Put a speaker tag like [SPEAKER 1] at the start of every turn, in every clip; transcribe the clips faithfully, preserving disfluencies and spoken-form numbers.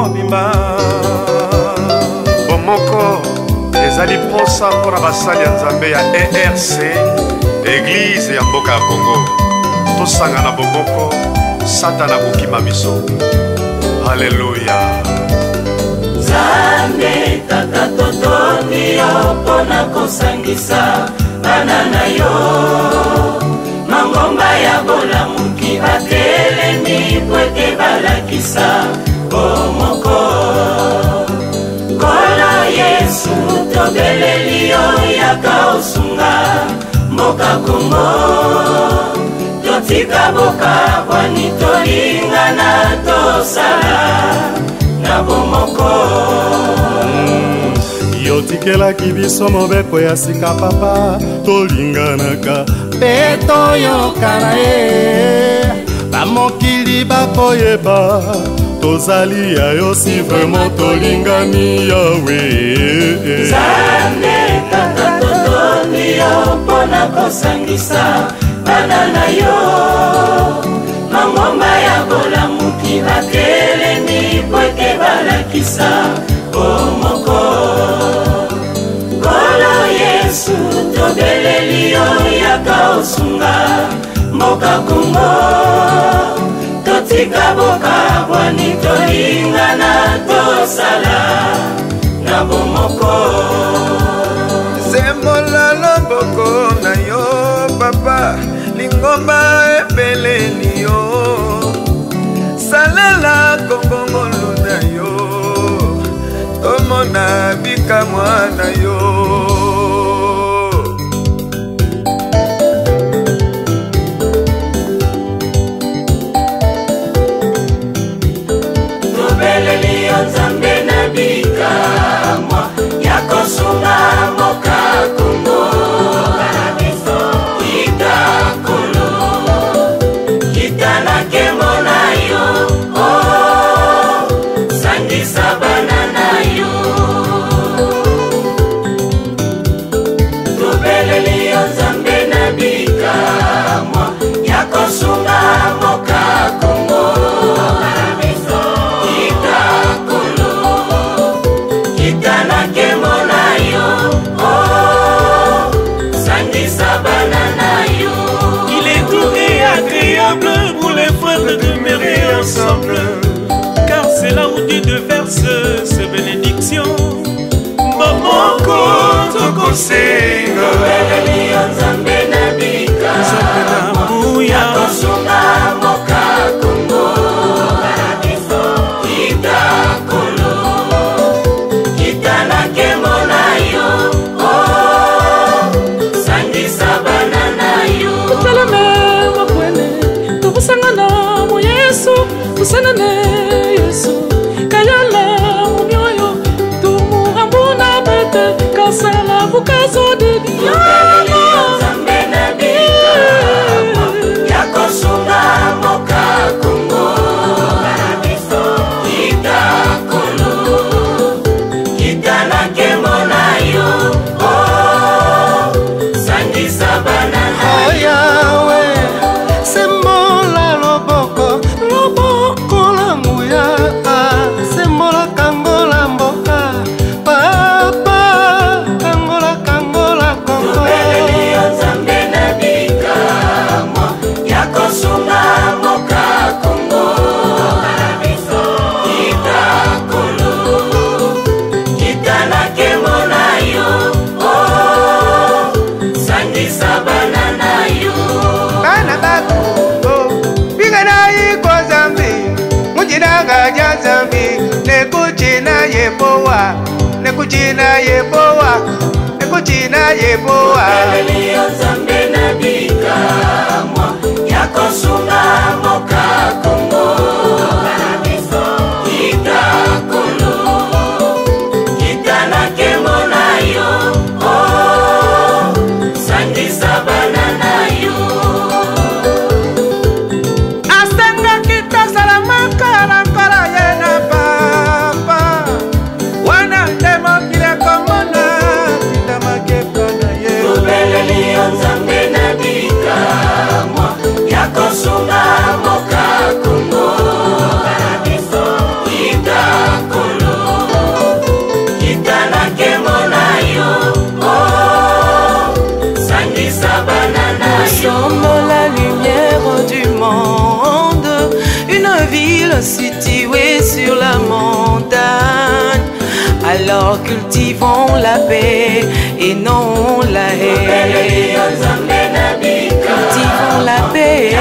[SPEAKER 1] mobimba bomoko ezali posa mpona basali ya nzambe ya E R C Église ya mboka ya Congo. Tosanga na bomoko Satana kokima miso. Haleluya.
[SPEAKER 2] Nzambe tata totoni yo mpona kosangisa bana na yo mangomba ya bolamuki batelemi po ete balakisa bomoko. Kola Yesu tobeleli yo yaka osunga mboka Kongo. Totika boka bwani tolingana tosala na bomoko.
[SPEAKER 3] Yotikelaki biso mobeko ya sika papa tolinganaka mpe toyokana ye bamokili bakoyeba tozali ya yo si vraiment tolingani yawe.
[SPEAKER 2] Nzambe tata totoni yo mpona kosangisa bana na yo mangomba ya bolamuki batelemi po ete balakisa bomoko. Kola Yesu tobeleli yo yaka osunga mboka Kongo. Totika boka bwani tolingana tosala na bomoko.
[SPEAKER 1] Sembola loboko na yo papa lingomba ebeleli yo salela kongongolo na yo tomona bikamwa na yo.
[SPEAKER 2] Tobeleli yo Nzambe na bikamwa ya kosunga mboka Kongo. Itakolo kitana kemo na yo oh sangisa bana na yo. Tobeleli yo Nzambe na bikamwa ya kosunga mboka Kongo. Itakolo kitana kemo na yo oh sangisa bana na yo.
[SPEAKER 4] Il est doux et agréable pour les frères de demeurer ensemble, car c'est là où Dieu déverse ses bénédictions. Bomoko tokosenga
[SPEAKER 2] Tobeleli yo Nzambe na bikamwa ya kosunga mboka Kongo. Itakolo kitana kemo na yo oh sangisa bana na yo.
[SPEAKER 5] Tuteleme makwene tubusangana mu Yesu busanane Yesu kayala mu myoyo tumuhambuna bete kasala bukazo de Dieu.
[SPEAKER 2] Tobeleli yo Nzambe na bikamwa ya kosunga mboka Kongo. Itakolo kitana kemo na yo oh sangisa bana na
[SPEAKER 3] Oh
[SPEAKER 2] yo.
[SPEAKER 3] yawe sembola loboko loboko la nguya sembola kangola mboka papa kangola kangola kongo.
[SPEAKER 2] Tobeleli yo Nzambe na bikamwa ya kosunga mboka Kongo. Itakolo kitana kemo na yo oh sangisa bana na yo.
[SPEAKER 1] Bana bakongo bingana yiko zambi mujinanga ja zambi nekuchina yebowa nekuchina yebowa nekuchina yebowa.
[SPEAKER 2] Tobeleli yo Nzambe na bikamwa ya kosunga mboka Kongo. Itakolo kitana kemo na yo oh sangisa bana na yo.
[SPEAKER 1] Asanga kita salamaka na kala yena papa wana demo kile komona kita makepa na ye.
[SPEAKER 2] Tobeleli yo Nzambe na bikamwa ya kosunga Kitanake monayo, oh, sangisa banana.
[SPEAKER 6] Nous sommes la lumière du monde, une ville située sur la montagne. Alors cultivons la paix et non la haine. Cultivons la paix.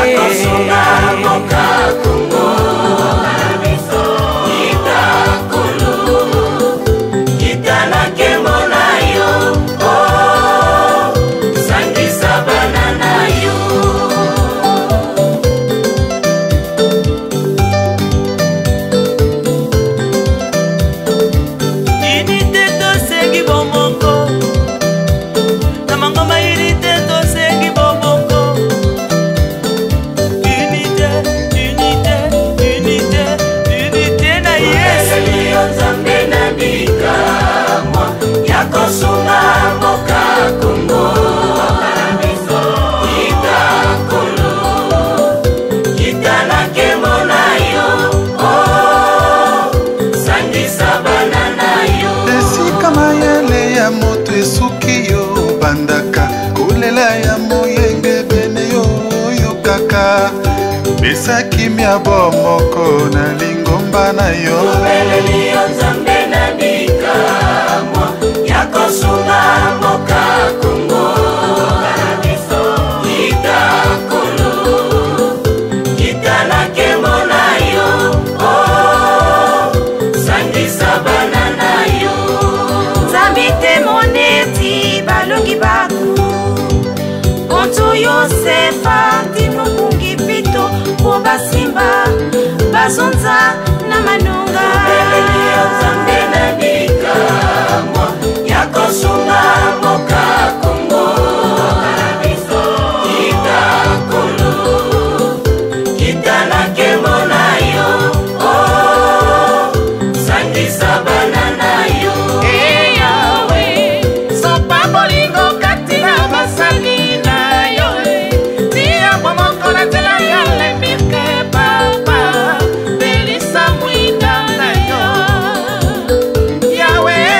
[SPEAKER 7] Besaki mia bomoko na lingomba na yo.
[SPEAKER 2] Ubeleli onzambe na bikamwa yako sunga moka kungo karabiso itakulu kitanake monayo, oh, sangisa banana yo.
[SPEAKER 8] Zambite moneti balongi baku Kontu Yosefa tinukungi pito Basimba, Bazonza, na Manunga.
[SPEAKER 2] Ubeleli onzambe na bikamwa yako sunga moka kungo karabiso itakulu kitanake monayo, oh, sangisa banana yo.
[SPEAKER 5] Hey Yahweh, sopa bolingo katina basali na yo. Tia bomoko na tela yale mirke papa, belisa mwinda na yo. Yahweh,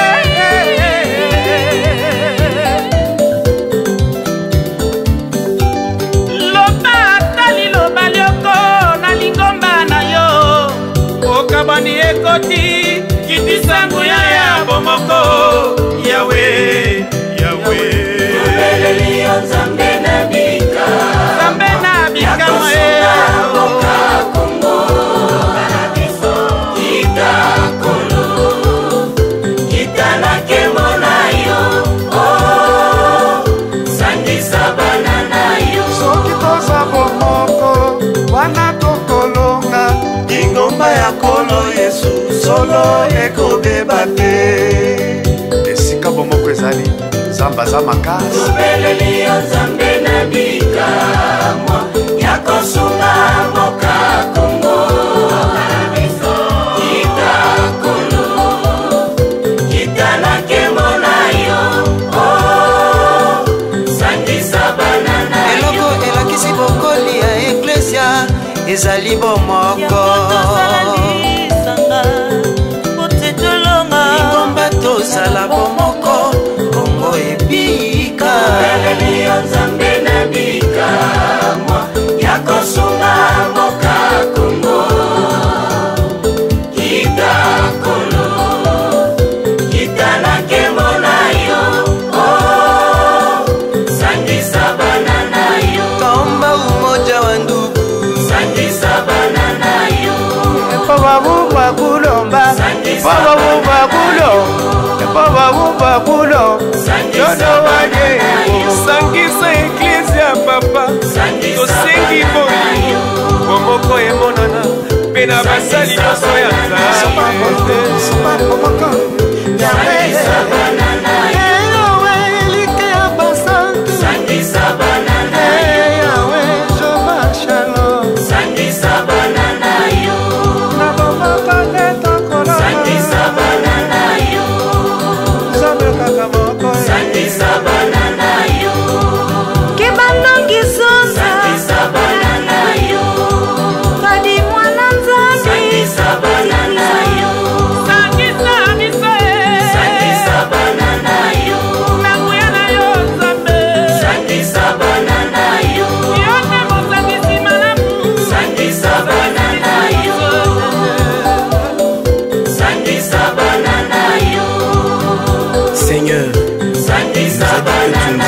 [SPEAKER 5] loba tali loba lioko na lingomba na yo. Okabani ekoti kitisangu ya ya bomoko. Yahweh, Yahweh.
[SPEAKER 2] Ubeleli onzambe na bikamwa
[SPEAKER 5] Zambe na bikamwa
[SPEAKER 2] moka kungo karabiso itakulu kitanake monayo, oh, sangisa banana yo.
[SPEAKER 3] soki toza bomoko wana tokolonga ingomba ya kolo Yesu solo ekobeba te.
[SPEAKER 1] esika bomoko ezali zamba za makasi.
[SPEAKER 2] Ubeleli onzambe na bikamwa yako sunga moka kungo karabiso itakulu kitanake monayo, oh, sangisa banana yo.
[SPEAKER 6] Eloko elakisi bokoli ya Eklesia ezali bomoko. Ingomba tozala bomoko, Kongo ebika.
[SPEAKER 2] Ubeleli onzambe na bikamwa yako sunga moka kungo kitakulu kitanake monayo, oh, sangisa banana yo.
[SPEAKER 6] Tomba umoja wa ndugu,
[SPEAKER 2] Sangisa banana yo.
[SPEAKER 3] Baba buba kulomba, baba buba kulo, baba buba kulo. Yodo wage, sangisa eklesia papa, tosengi boyi, bomoko emonana, pena basali nyonso ya Nzambe.
[SPEAKER 2] Sangisa banana yo.
[SPEAKER 3] Eyawe elike ya basante,
[SPEAKER 2] Sangisa banana yo.
[SPEAKER 3] eyawe joma shalom.
[SPEAKER 2] Sangisa banana yo.
[SPEAKER 3] Na bomba paleta kolama,
[SPEAKER 2] Sangisa banana yo.
[SPEAKER 3] Nzambe kaka moko.
[SPEAKER 2] Sangisa banana yo.
[SPEAKER 8] Kebanongi zonza
[SPEAKER 2] Sangisa banana yo.
[SPEAKER 8] Kadi mwana nzambi
[SPEAKER 2] Sangisa banana yo.
[SPEAKER 5] Sangisa miso
[SPEAKER 2] sangisa bana na yo
[SPEAKER 9] Seigneur,
[SPEAKER 2] sangisa bana na